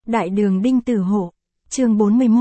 Đại đường Đinh Tử Hổ, chương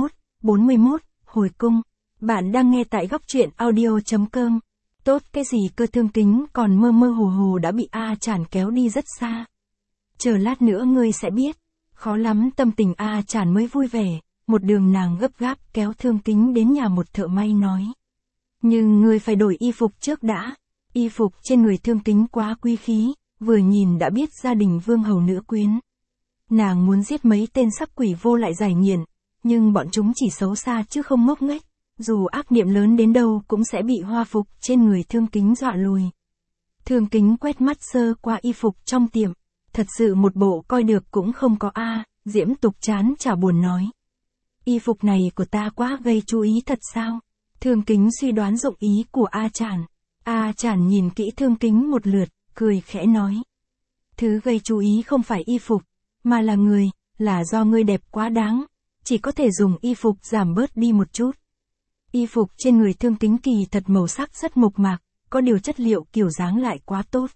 41, hồi cung. Bạn đang nghe tại góc truyện audio.com. Tốt cái gì cơ, Thương Kính còn mơ mơ hồ hồ đã bị A Chản kéo đi rất xa. Chờ lát nữa ngươi sẽ biết. Khó lắm tâm tình A Chản mới vui vẻ, một đường nàng gấp gáp kéo Thương Kính đến nhà một thợ may nói. Nhưng ngươi phải đổi y phục trước đã. Y phục trên người Thương Kính quá quý khí, vừa nhìn đã biết gia đình vương hầu nữ quyến. Nàng muốn giết mấy tên sắc quỷ vô lại giải nghiện, nhưng bọn chúng chỉ xấu xa chứ không ngốc nghếch, dù ác niệm lớn đến đâu cũng sẽ bị hoa phục trên người Thương Kính dọa lùi. Thương Kính quét mắt sơ qua y phục trong tiệm, thật sự một bộ coi được cũng không có a. Diễm Tục chán chả buồn nói. Y phục này của ta quá gây chú ý thật sao? Thương Kính suy đoán dụng ý của A Chản. A Chản nhìn kỹ Thương Kính một lượt, cười khẽ nói. Thứ gây chú ý không phải y phục, mà là người, là do ngươi đẹp quá đáng, chỉ có thể dùng y phục giảm bớt đi một chút. Y phục trên người Thương Kính kỳ thật màu sắc rất mộc mạc, có điều chất liệu kiểu dáng lại quá tốt.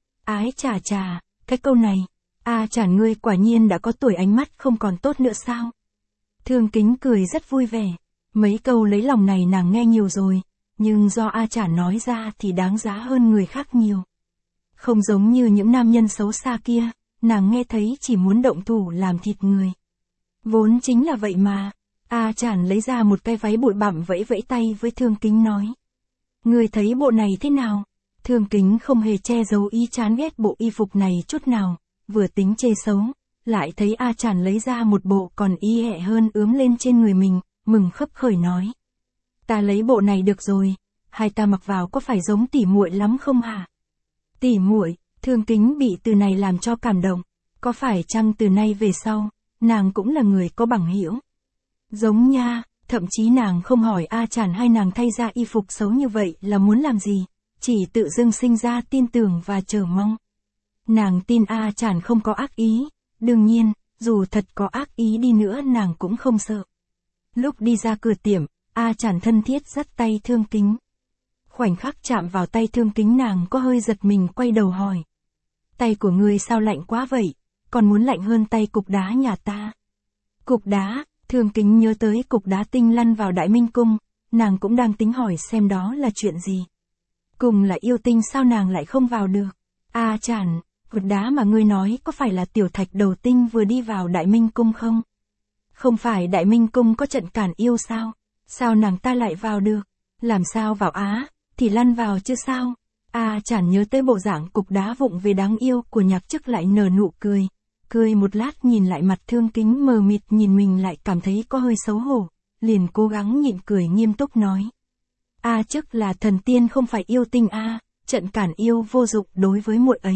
Ái chà chà, cái câu này, A Chản ngươi quả nhiên đã có tuổi, ánh mắt không còn tốt nữa sao? Thương Kính cười rất vui vẻ, mấy câu lấy lòng này nàng nghe nhiều rồi, nhưng do A Chản nói ra thì đáng giá hơn người khác nhiều. Không giống như những nam nhân xấu xa kia, nàng nghe thấy chỉ muốn động thủ làm thịt người. Vốn chính là vậy mà. A Chản lấy ra một cái váy bụi bặm vẫy vẫy tay với Thương Kính nói. Người thấy bộ này thế nào? Thương Kính không hề che giấu ý chán ghét bộ y phục này chút nào, vừa tính chê xấu, lại thấy A Chản lấy ra một bộ còn y hẹ hơn ướm lên trên người mình, mừng khấp khởi nói. Ta lấy bộ này được rồi, hai ta mặc vào có phải giống tỉ muội lắm không hả? Tỉ muội? Thương Kính bị từ này làm cho cảm động, có phải chăng từ nay về sau, nàng cũng là người có bằng hữu? Giống nha, thậm chí nàng không hỏi A Chản hay nàng thay ra y phục xấu như vậy là muốn làm gì, chỉ tự dưng sinh ra tin tưởng và chờ mong. Nàng tin A Chản không có ác ý, đương nhiên, dù thật có ác ý đi nữa nàng cũng không sợ. Lúc đi ra cửa tiệm, A Chản thân thiết dắt tay Thương Kính. Khoảnh khắc chạm vào tay Thương Kính nàng có hơi giật mình quay đầu hỏi. Tay của ngươi sao lạnh quá vậy, còn muốn lạnh hơn tay cục đá nhà ta. Cục đá, Thương Kính nhớ tới cục đá tinh lăn vào Đại Minh Cung, nàng cũng đang tính hỏi xem đó là chuyện gì. Cùng là yêu tinh sao nàng lại không vào được. A Chản, cục đá mà ngươi nói có phải là tiểu thạch đầu tinh vừa đi vào Đại Minh Cung không? Không phải Đại Minh Cung có trận cản yêu sao? Sao nàng ta lại vào được? Làm sao vào á, thì lăn vào chứ sao? A Chản nhớ tới bộ dạng cục đá vụng về đáng yêu của Nhạc Chức lại nở nụ cười. Cười một lát nhìn lại mặt Thương Kính mờ mịt nhìn mình lại cảm thấy có hơi xấu hổ, liền cố gắng nhịn cười nghiêm túc nói. A Chức là thần tiên không phải yêu tinh a, trận cản yêu vô dụng đối với muội ấy.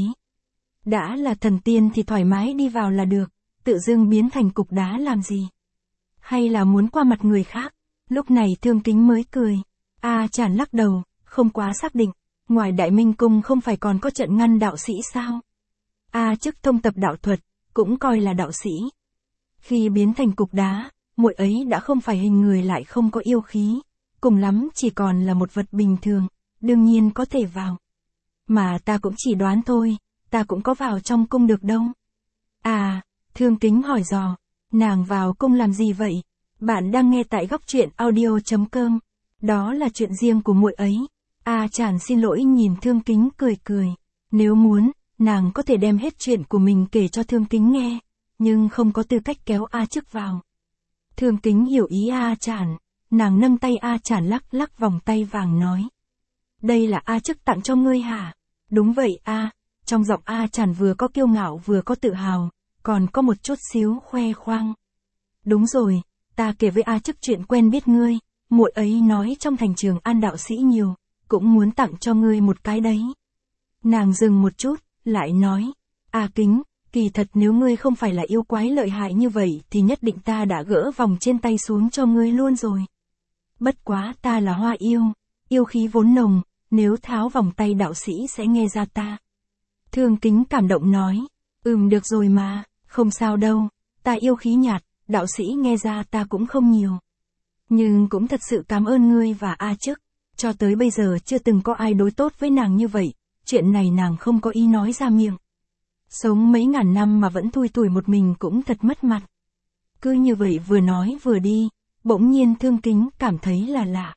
Đã là thần tiên thì thoải mái đi vào là được, tự dưng biến thành cục đá làm gì? Hay là muốn qua mặt người khác? Lúc này Thương Kính mới cười. A Chản lắc đầu, không quá xác định. Ngoài Đại Minh Cung không phải còn có trận ngăn đạo sĩ sao? A Chức thông tập đạo thuật, cũng coi là đạo sĩ. Khi biến thành cục đá, muội ấy đã không phải hình người lại không có yêu khí, cùng lắm chỉ còn là một vật bình thường, đương nhiên có thể vào. Mà ta cũng chỉ đoán thôi, ta cũng có vào trong cung được đâu. À, Thương Kính hỏi dò, nàng vào cung làm gì vậy? Bạn đang nghe tại góc truyện audio.com. Đó là chuyện riêng của muội ấy. A Chản xin lỗi nhìn Thương Kính cười cười. Nếu muốn, nàng có thể đem hết chuyện của mình kể cho Thương Kính nghe, nhưng không có tư cách kéo A Chức vào. Thương Kính hiểu ý A Chản, nàng nâng tay A Chản lắc lắc vòng tay vàng nói. Đây là A Chức tặng cho ngươi hả? Đúng vậy a. Trong giọng A Chản vừa có kiêu ngạo vừa có tự hào, còn có một chút xíu khoe khoang. Đúng rồi, ta kể với A Chức chuyện quen biết ngươi, muội ấy nói trong thành Trường An đạo sĩ nhiều, cũng muốn tặng cho ngươi một cái đấy. Nàng dừng một chút, lại nói, A Kính, kỳ thật nếu ngươi không phải là yêu quái lợi hại như vậy thì nhất định ta đã gỡ vòng trên tay xuống cho ngươi luôn rồi. Bất quá ta là hoa yêu, yêu khí vốn nồng, nếu tháo vòng tay đạo sĩ sẽ nghe ra ta. Thương Kính cảm động nói, được rồi mà, không sao đâu, ta yêu khí nhạt, đạo sĩ nghe ra ta cũng không nhiều. Nhưng cũng thật sự cảm ơn ngươi và A Chức, cho tới bây giờ chưa từng có ai đối tốt với nàng như vậy, chuyện này nàng không có ý nói ra miệng. Sống mấy ngàn năm mà vẫn thui thủi một mình cũng thật mất mặt. Cứ như vậy vừa nói vừa đi, bỗng nhiên Thương Kính cảm thấy là lạ.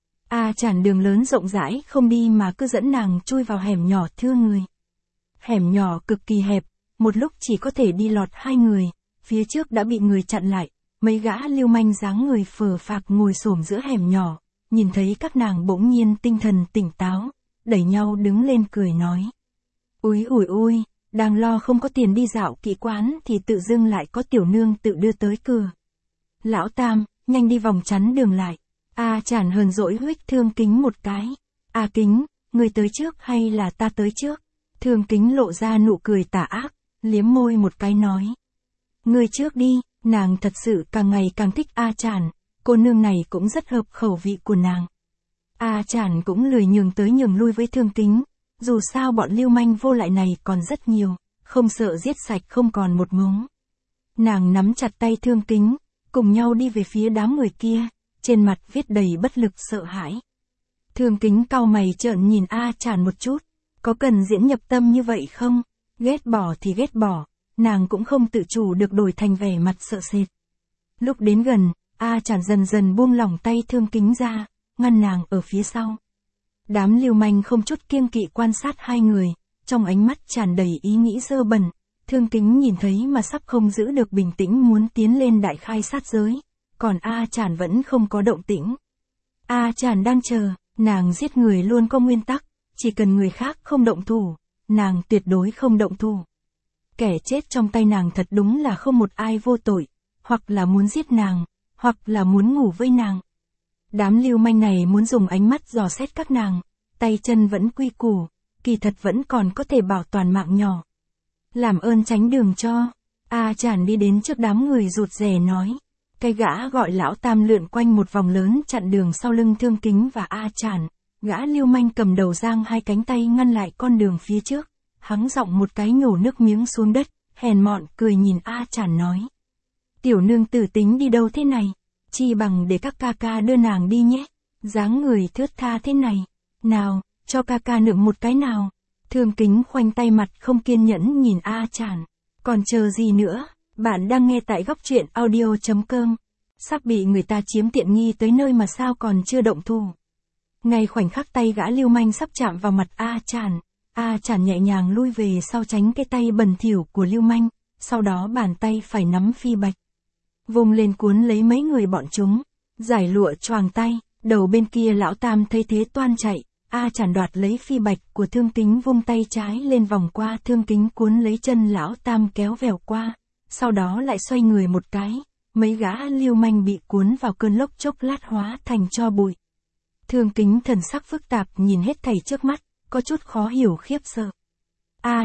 A Chản đường lớn rộng rãi không đi mà cứ dẫn nàng chui vào hẻm nhỏ thưa người. Hẻm nhỏ cực kỳ hẹp, một lúc chỉ có thể đi lọt 2 người, phía trước đã bị người chặn lại, mấy gã lưu manh dáng người phờ phạc ngồi xổm giữa hẻm nhỏ, nhìn thấy các nàng bỗng nhiên tinh thần tỉnh táo, đẩy nhau đứng lên cười nói. Úi ủi ôi, đang lo không có tiền đi dạo kỹ quán thì tự dưng lại có tiểu nương tự đưa tới cửa. Lão Tam, nhanh đi vòng chắn đường lại. A Chản hờn dỗi huých Thương Kính một cái. A Kính, ngươi tới trước hay là ta tới trước? Thương Kính lộ ra nụ cười tà ác, liếm môi một cái nói. Ngươi trước đi, nàng thật sự càng ngày càng thích A Chản, cô nương này cũng rất hợp khẩu vị của nàng. A Chản cũng lười nhường tới nhường lui với Thương Kính, dù sao bọn lưu manh vô lại này còn rất nhiều, không sợ giết sạch không còn một mống. Nàng nắm chặt tay Thương Kính, cùng nhau đi về phía đám người kia, trên mặt viết đầy bất lực sợ hãi. Thương Kính cau mày trợn nhìn A Chản một chút, có cần diễn nhập tâm như vậy không? Ghét bỏ thì ghét bỏ, nàng cũng không tự chủ được đổi thành vẻ mặt sợ sệt. Lúc đến gần, A Chản dần dần buông lỏng tay Thương Kính ra, ngăn nàng ở phía sau. Đám lưu manh không chút kiêng kỵ quan sát hai người, trong ánh mắt tràn đầy ý nghĩ dơ bẩn. Thương Kính nhìn thấy mà sắp không giữ được bình tĩnh muốn tiến lên đại khai sát giới, còn A Chản vẫn không có động tĩnh. A Chản đang chờ, nàng giết người luôn có nguyên tắc, chỉ cần người khác không động thủ, nàng tuyệt đối không động thủ. Kẻ chết trong tay nàng thật đúng là không một ai vô tội, hoặc là muốn giết nàng, hoặc là muốn ngủ với nàng. Đám lưu manh này muốn dùng ánh mắt dò xét các nàng, tay chân vẫn quy củ, kỳ thật vẫn còn có thể bảo toàn mạng nhỏ. Làm ơn tránh đường cho. A Chản đi đến trước đám người rụt rè nói. Cái gã gọi lão Tam lượn quanh một vòng lớn chặn đường sau lưng Thương Kính và A Chản. Gã lưu manh cầm đầu giang hai cánh tay ngăn lại con đường phía trước. Hắng giọng một cái nhổ nước miếng xuống đất, hèn mọn cười nhìn A Chản nói. Tiểu nương tử tính đi đâu thế này? Chi bằng để các ca ca đưa nàng đi nhé. Dáng người thướt tha thế này. Nào, cho ca ca nựng một cái nào. Thương Kính khoanh tay mặt không kiên nhẫn nhìn A Chản. Còn chờ gì nữa? Bạn đang nghe tại góc truyện audio.com. Sắp bị người ta chiếm tiện nghi tới nơi mà sao còn chưa động thủ. Ngay khoảnh khắc tay gã lưu manh sắp chạm vào mặt A Chản nhẹ nhàng lui về sau tránh cái tay bẩn thỉu của lưu manh, sau đó bàn tay phải nắm phi bạch. Vùng lên cuốn lấy mấy người bọn chúng, giải lụa choàng tay, đầu bên kia lão Tam thấy thế toan chạy. A Chản đoạt lấy phi bạch của Thương Kính vung tay trái lên vòng qua Thương Kính cuốn lấy chân lão Tam kéo vèo qua, sau đó lại xoay người một cái, mấy gã lưu manh bị cuốn vào cơn lốc chốc lát hóa thành tro bụi. Thương Kính thần sắc phức tạp nhìn hết thảy trước mắt, có chút khó hiểu khiếp sợ. A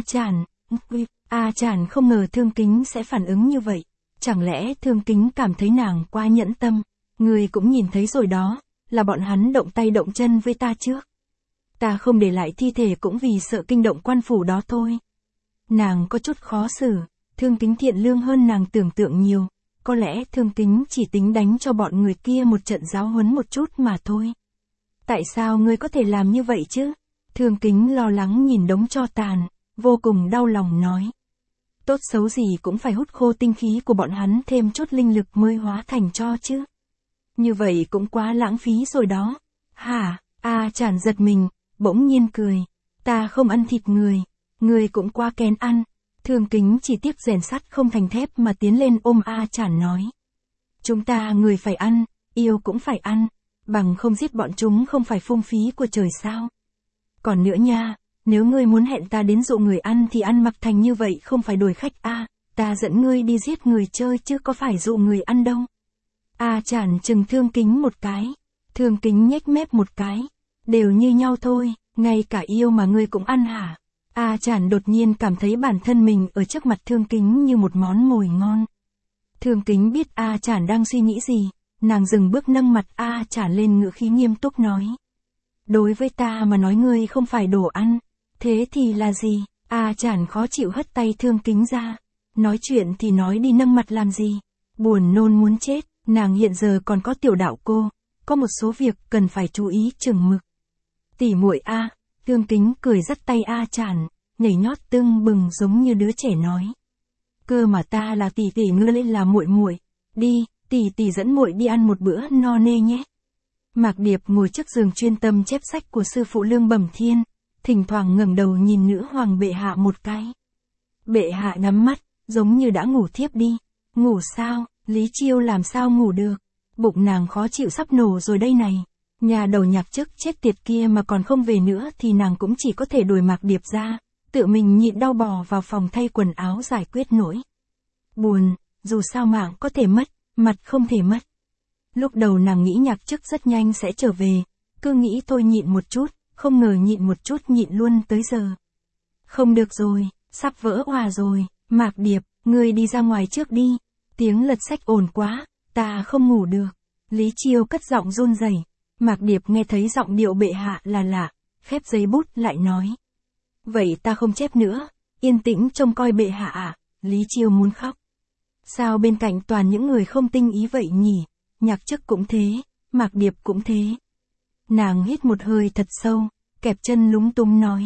Chản không ngờ Thương Kính sẽ phản ứng như vậy, chẳng lẽ Thương Kính cảm thấy nàng quá nhẫn tâm, người cũng nhìn thấy rồi đó, là bọn hắn động tay động chân với ta trước. Ta không để lại thi thể cũng vì sợ kinh động quan phủ đó thôi. Nàng có chút khó xử, Thương Kính thiện lương hơn nàng tưởng tượng nhiều, có lẽ Thương Kính chỉ tính đánh cho bọn người kia một trận giáo huấn một chút mà thôi. Tại sao ngươi có thể làm như vậy chứ? Thương Kính lo lắng nhìn đống tro tàn, vô cùng đau lòng nói. Tốt xấu gì cũng phải hút khô tinh khí của bọn hắn thêm chút linh lực mới hóa thành tro chứ. Như vậy cũng quá lãng phí rồi đó. Hả? A Chản giật mình, bỗng nhiên cười. Ta không ăn thịt người cũng quá kén ăn. Thương Kính chỉ tiếc rèn sắt không thành thép mà tiến lên ôm A Chản nói. Chúng ta người phải ăn, yêu cũng phải ăn, bằng không giết bọn chúng không phải phung phí của trời sao. Còn nữa nha, nếu ngươi muốn hẹn ta đến dụ người ăn thì ăn mặc thành như vậy không phải đuổi khách a, ta dẫn ngươi đi giết người chơi chứ có phải dụ người ăn đâu. A Chản chừng Thương Kính một cái, Thương Kính nhếch mép một cái, đều như nhau thôi, ngay cả yêu mà ngươi cũng ăn hả? A Chản đột nhiên cảm thấy bản thân mình ở trước mặt Thương Kính như một món mồi ngon. Thương Kính biết A Chản đang suy nghĩ gì, nàng dừng bước nâng mặt A Chản lên ngữ khí nghiêm túc nói. Đối với ta mà nói ngươi không phải đồ ăn, thế thì là gì? A Chản khó chịu hất tay Thương Kính ra. Nói chuyện thì nói đi nâng mặt làm gì? Buồn nôn muốn chết, nàng hiện giờ còn có tiểu đạo cô, có một số việc cần phải chú ý chừng mực. Tỷ muội a, Thương Kính cười dắt tay A Chản, nhảy nhót tưng bừng giống như đứa trẻ nói. Cơ mà ta là tỷ tỷ, ngươi lên là muội muội. Đi, tỷ dẫn muội đi ăn một bữa no nê nhé. Mạc Điệp ngồi trước giường chuyên tâm chép sách của sư phụ Lương Bẩm Thiên, thỉnh thoảng ngẩng đầu nhìn nữ hoàng bệ hạ một cái. Bệ hạ nhắm mắt, giống như đã ngủ thiếp đi. Ngủ sao, Lý Chiêu làm sao ngủ được. Bụng nàng khó chịu sắp nổ rồi đây này. Nhà đầu nhạc chức chết tiệt kia mà còn không về nữa thì nàng cũng chỉ có thể đuổi Mạc Điệp ra, tự mình nhịn đau bò vào phòng thay quần áo giải quyết nỗi buồn, dù sao mạng có thể mất, mặt không thể mất. Lúc đầu nàng nghĩ nhạc chức rất nhanh sẽ trở về, cứ nghĩ thôi nhịn một chút, không ngờ nhịn một chút nhịn luôn tới giờ. Không được rồi, sắp vỡ òa rồi, Mạc Điệp, ngươi đi ra ngoài trước đi, tiếng lật sách ồn quá, ta không ngủ được. Lý Chiêu cất giọng run rẩy. Mạc Điệp nghe thấy giọng điệu bệ hạ là lạ, khép giấy bút lại nói. Vậy ta không chép nữa, yên tĩnh trông coi bệ hạ à, Lý Chiêu muốn khóc. Sao bên cạnh toàn những người không tinh ý vậy nhỉ, nhạc chức cũng thế, Mạc Điệp cũng thế. Nàng hít một hơi thật sâu, kẹp chân lúng túng nói.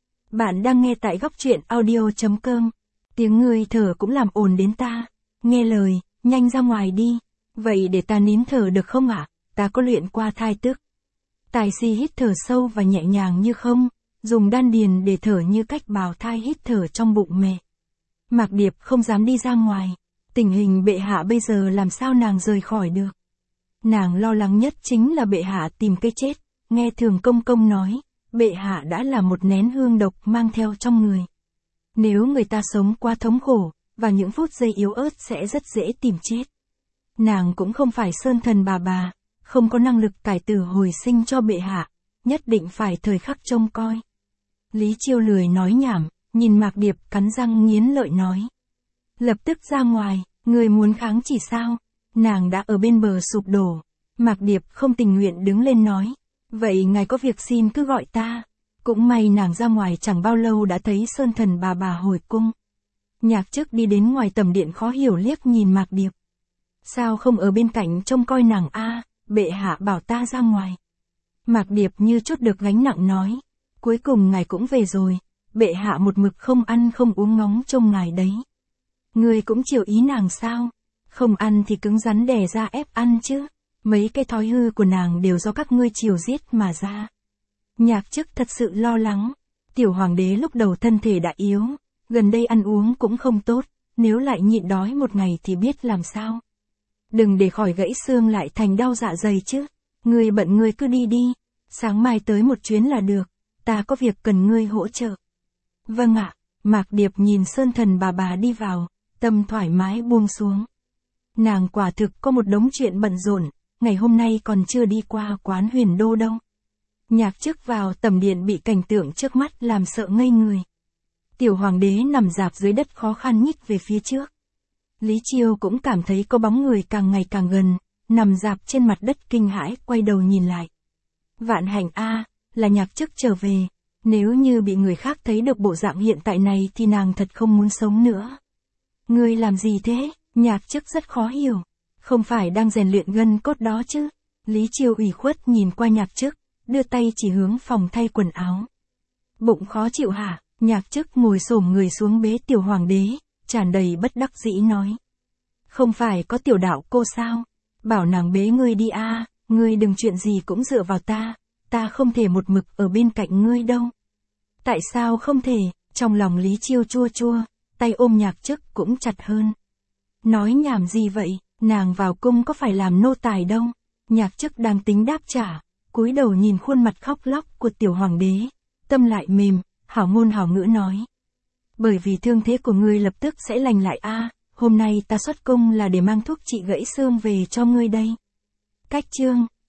Bạn đang nghe tại góc truyện audio.com, tiếng người thở cũng làm ồn đến ta, nghe lời, nhanh ra ngoài đi, vậy để ta nín thở được không ạ? Ta có luyện qua thai tức. Tài si hít thở sâu và nhẹ nhàng như không, dùng đan điền để thở như cách bào thai hít thở trong bụng mẹ. Mạc Điệp không dám đi ra ngoài, tình hình bệ hạ bây giờ làm sao nàng rời khỏi được. Nàng lo lắng nhất chính là bệ hạ tìm cái chết, nghe Thường Công Công nói, bệ hạ đã là một nén hương độc mang theo trong người. Nếu người ta sống quá thống khổ, và những phút giây yếu ớt sẽ rất dễ tìm chết. Nàng cũng không phải sơn thần bà, không có năng lực cải tử hồi sinh cho bệ hạ, nhất định phải thời khắc trông coi. Lý Chiêu lười nói nhảm, nhìn Mạc Điệp cắn răng nghiến lợi nói. Lập tức ra ngoài, người muốn kháng chỉ sao? Nàng đã ở bên bờ sụp đổ. Mạc Điệp không tình nguyện đứng lên nói. Vậy ngài có việc xin cứ gọi ta. Cũng may nàng ra ngoài chẳng bao lâu đã thấy sơn thần bà hồi cung. Nhạc chức đi đến ngoài tầm điện khó hiểu liếc nhìn Mạc Điệp. Sao không ở bên cạnh trông coi nàng a? Bệ hạ bảo ta ra ngoài. Mạc Điệp như chút được gánh nặng nói. Cuối cùng ngài cũng về rồi. Bệ hạ một mực không ăn không uống ngóng trông ngài đấy. Ngươi cũng chiều ý nàng sao? Không ăn thì cứng rắn đè ra ép ăn chứ. Mấy cái thói hư của nàng đều do các ngươi chiều giết mà ra. Nhạc chức thật sự lo lắng. Tiểu hoàng đế lúc đầu thân thể đã yếu. Gần đây ăn uống cũng không tốt. Nếu lại nhịn đói một ngày thì biết làm sao. Đừng để khỏi gãy xương lại thành đau dạ dày chứ. Ngươi bận ngươi cứ đi đi. Sáng mai tới một chuyến là được. Ta có việc cần ngươi hỗ trợ. Vâng ạ. Mạc Điệp nhìn sơn thần bà đi vào. Tâm thoải mái buông xuống. Nàng quả thực có một đống chuyện bận rộn. Ngày hôm nay còn chưa đi qua quán Huyền Đô đâu. Nhạc chức vào tầm điện bị cảnh tượng trước mắt làm sợ ngây người. Tiểu hoàng đế nằm rạp dưới đất khó khăn nhích về phía trước. Lý Chiêu cũng cảm thấy có bóng người càng ngày càng gần, nằm rạp trên mặt đất kinh hãi quay đầu nhìn lại. Vạn hạnh a, là nhạc chức trở về. Nếu như bị người khác thấy được bộ dạng hiện tại này thì nàng thật không muốn sống nữa. Ngươi làm gì thế? Nhạc chức rất khó hiểu. Không phải đang rèn luyện gân cốt đó chứ? Lý Chiêu ủy khuất nhìn qua nhạc chức, đưa tay chỉ hướng phòng thay quần áo. Bụng khó chịu hả? Nhạc chức ngồi xổm người xuống bế tiểu hoàng đế, tràn đầy bất đắc dĩ nói. Không phải có tiểu đạo cô sao? Bảo nàng bế ngươi đi a, ngươi đừng chuyện gì cũng dựa vào ta không thể một mực ở bên cạnh ngươi đâu. Tại sao không thể? Trong lòng Lý Chiêu chua chua, tay ôm nhạc chức cũng chặt hơn. Nói nhảm gì vậy, nàng vào cung có phải làm nô tài đâu. Nhạc chức đang tính đáp trả, cúi đầu nhìn khuôn mặt khóc lóc của tiểu hoàng đế, tâm lại mềm, hảo ngôn hảo ngữ nói. Bởi vì thương thế của ngươi lập tức sẽ lành lại a, hôm nay ta xuất cung là để mang thuốc trị gãy xương về cho ngươi đây. Cách chương